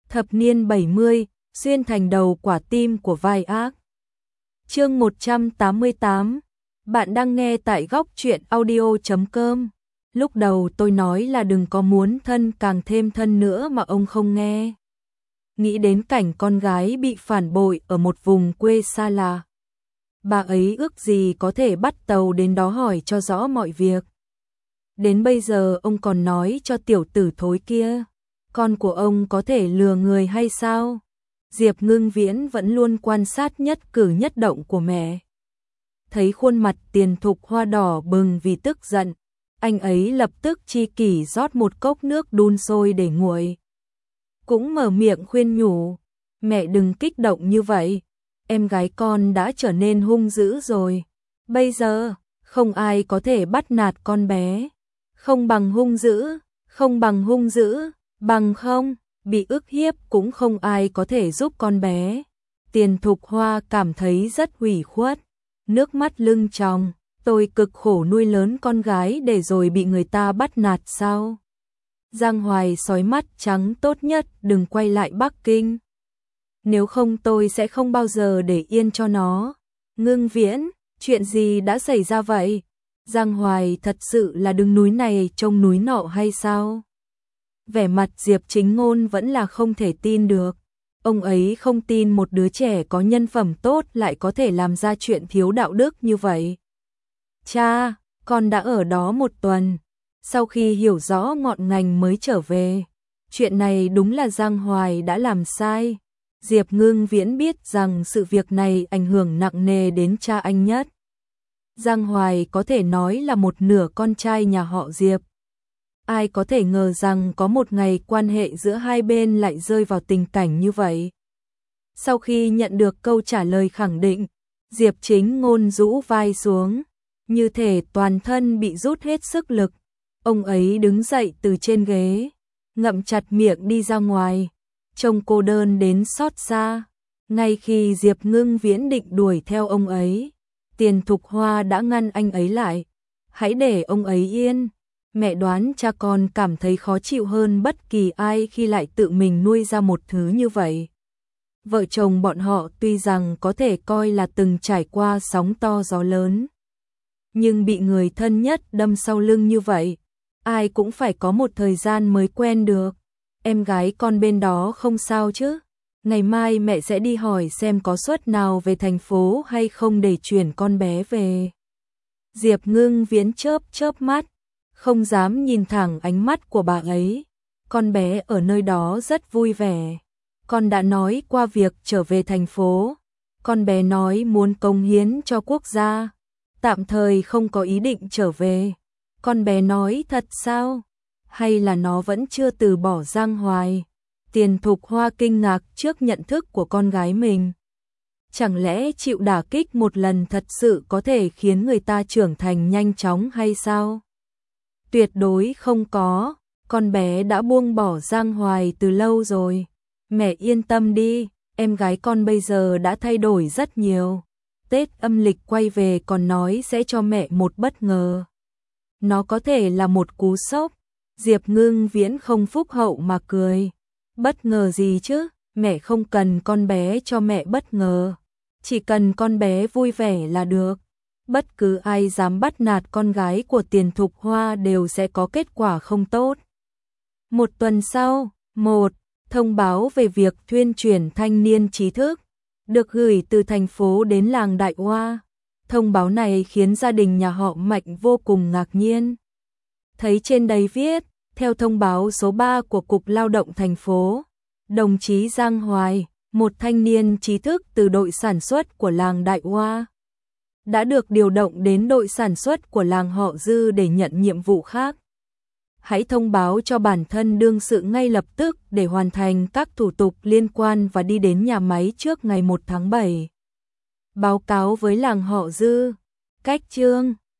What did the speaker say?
Thập niên 70, xuyên thành đầu quả tim của vai ác. Chương 188. Bạn đang nghe tại góc truyện audio.com. Lúc đầu tôi nói là đừng có muốn thân càng thêm thân nữa mà ông không nghe. Nghĩ đến cảnh con gái bị phản bội ở một vùng quê xa lạ. Bà ấy ước gì có thể bắt tàu đến đó hỏi cho rõ mọi việc. Đến bây giờ ông còn nói cho tiểu tử thối kia, con của ông có thể lừa người hay sao? Diệp Ngưng Viễn vẫn luôn quan sát nhất cử nhất động của mẹ. Thấy khuôn mặt Tiền Thục Hoa đỏ bừng vì tức giận, anh ấy lập tức chi kỷ rót một cốc nước đun sôi để nguội. Cũng mở miệng khuyên nhủ, mẹ đừng kích động như vậy, em gái con đã trở nên hung dữ rồi. Bây giờ, không ai có thể bắt nạt con bé. Không bằng hung dữ, bằng không, bị ức hiếp cũng không ai có thể giúp con bé. Tiền Thục Hoa cảm thấy rất ủy khuất, nước mắt lưng tròng, tôi cực khổ nuôi lớn con gái để rồi bị người ta bắt nạt sao? Giang Hoài sói mắt trắng, tốt nhất đừng quay lại Bắc Kinh. Nếu không tôi sẽ không bao giờ để yên cho nó. Ngưng Viễn, chuyện gì đã xảy ra vậy? Giang Hoài thật sự là đứng núi này trông núi nọ hay sao? Vẻ mặt Diệp Chính Ngôn vẫn là không thể tin được. Ông ấy không tin một đứa trẻ có nhân phẩm tốt lại có thể làm ra chuyện thiếu đạo đức như vậy. Cha, con đã ở đó một tuần. Sau khi hiểu rõ ngọn ngành mới trở về. Chuyện này đúng là Giang Hoài đã làm sai. Diệp Ngưng Viễn biết rằng sự việc này ảnh hưởng nặng nề đến cha anh nhất. Giang Hoài có thể nói là một nửa con trai nhà họ Diệp. Ai có thể ngờ rằng có một ngày quan hệ giữa hai bên lại rơi vào tình cảnh như vậy. Sau khi nhận được câu trả lời khẳng định, Diệp Chính Ngôn rũ vai xuống, như thể toàn thân bị rút hết sức lực. Ông ấy đứng dậy từ trên ghế, ngậm chặt miệng đi ra ngoài, trông cô đơn đến xót xa. Ngay khi Diệp Ngưng Viễn định đuổi theo ông ấy, Tiền Thục Hoa đã ngăn anh ấy lại. Hãy để ông ấy yên. Mẹ đoán cha con cảm thấy khó chịu hơn bất kỳ ai khi lại tự mình nuôi ra một thứ như vậy. Vợ chồng bọn họ tuy rằng có thể coi là từng trải qua sóng to gió lớn, nhưng bị người thân nhất đâm sau lưng như vậy, ai cũng phải có một thời gian mới quen được. Em gái con bên đó không sao chứ? Ngày mai mẹ sẽ đi hỏi xem có suất nào về thành phố hay không để chuyển con bé về. Diệp Ngưng Viễn chớp mắt, không dám nhìn thẳng ánh mắt của bà ấy. Con bé ở nơi đó rất vui vẻ. Con đã nói qua việc trở về thành phố. Con bé nói muốn cống hiến cho quốc gia. Tạm thời không có ý định trở về. Con bé nói thật sao? Hay là nó vẫn chưa từ bỏ Giang Hoài? Tiền Thục Hoa kinh ngạc trước nhận thức của con gái mình. Chẳng lẽ chịu đả kích một lần thật sự có thể khiến người ta trưởng thành nhanh chóng hay sao? Tuyệt đối không có, con bé đã buông bỏ Giang Hoài từ lâu rồi. Mẹ yên tâm đi, em gái con bây giờ đã thay đổi rất nhiều. Tết âm lịch quay về còn nói sẽ cho mẹ một bất ngờ. Nó có thể là một cú sốc. Diệp Ngưng Viễn không phúc hậu mà cười. Bất ngờ gì chứ, mẹ không cần con bé cho mẹ bất ngờ. Chỉ cần con bé vui vẻ là được. Bất cứ ai dám bắt nạt con gái của Tiền Thục Hoa đều sẽ có kết quả không tốt. Một tuần sau, thông báo về việc tuyên truyền thanh niên trí thức được gửi từ thành phố đến làng Đại Hoa. Thông báo này khiến gia đình nhà họ Mạnh vô cùng ngạc nhiên. Thấy trên đấy viết, theo thông báo số 3 của Cục Lao động thành phố, đồng chí Giang Hoài, một thanh niên trí thức từ đội sản xuất của làng Đại Hoa, đã được điều động đến đội sản xuất của làng họ Dư để nhận nhiệm vụ khác. Hãy thông báo cho bản thân đương sự ngay lập tức để hoàn thành các thủ tục liên quan và đi đến nhà máy trước ngày 1 tháng 7. Báo cáo với làng họ Dư. Cách chương